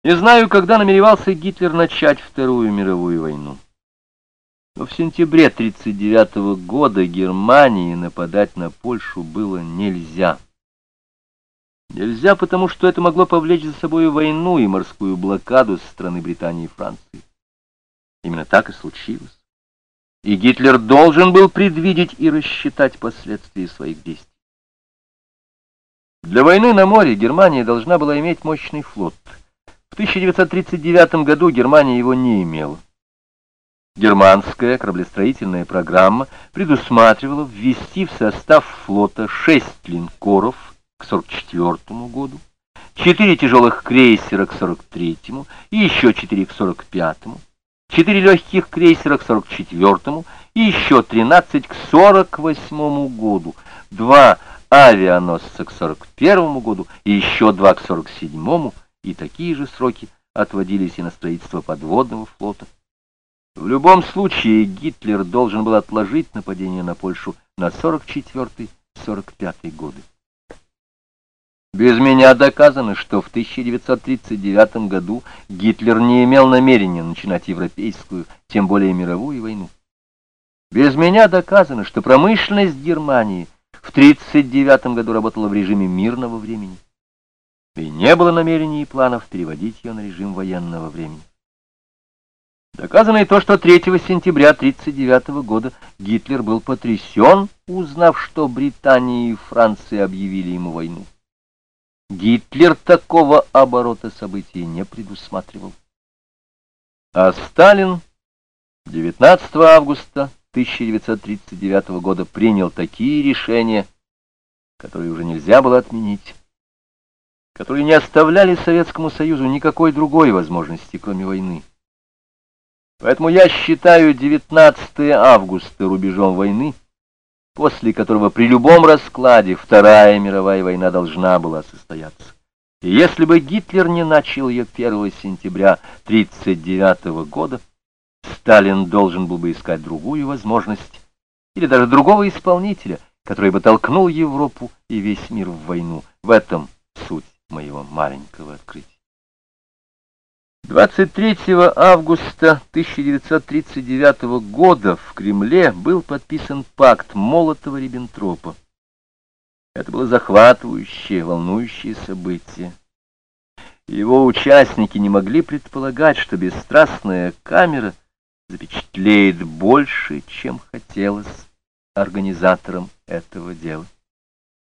Не знаю, когда намеревался Гитлер начать Вторую мировую войну. Но в сентябре 1939 года Германии нападать на Польшу было нельзя. Нельзя, потому что это могло повлечь за собой войну и морскую блокаду со стороны Британии и Франции. Именно так и случилось. И Гитлер должен был предвидеть и рассчитать последствия своих действий. Для войны на море Германия должна была иметь мощный флот. В 1939 году Германия его не имела. Германская кораблестроительная программа предусматривала ввести в состав флота 6 линкоров к 1944 году, 4 тяжелых крейсера к 1943 и еще 4 к 1945, 4 легких крейсера к 1944 и еще 13 к 1948 году, 2 авианосца к 1941 году и еще 2 к 1947, и такие же сроки отводились и на строительство подводного флота. В любом случае Гитлер должен был отложить нападение на Польшу на 1944-1945 годы. Без меня доказано, что в 1939 году Гитлер не имел намерения начинать европейскую, тем более мировую войну. Без меня доказано, что промышленность Германии в 1939 году работала в режиме мирного времени, и не было намерений и планов переводить ее на режим военного времени. Доказано и то, что 3 сентября 1939 года Гитлер был потрясен, узнав, что Британия и Франция объявили ему войну. Гитлер такого оборота событий не предусматривал. А Сталин 19 августа 1939 года принял такие решения, которые уже нельзя было отменить, которые не оставляли Советскому Союзу никакой другой возможности, кроме войны. Поэтому я считаю 19 августа рубежом войны, после которого при любом раскладе Вторая мировая война должна была состояться. И если бы Гитлер не начал ее 1 сентября 1939 года, Сталин должен был бы искать другую возможность, или даже другого исполнителя, который бы толкнул Европу и весь мир в войну. В этом суть моего маленького открытия. 23 августа 1939 года в Кремле был подписан пакт Молотова-Риббентропа. Это было захватывающее, волнующее событие. Его участники не могли предполагать, что бесстрастная камера запечатлеет больше, чем хотелось организаторам этого дела.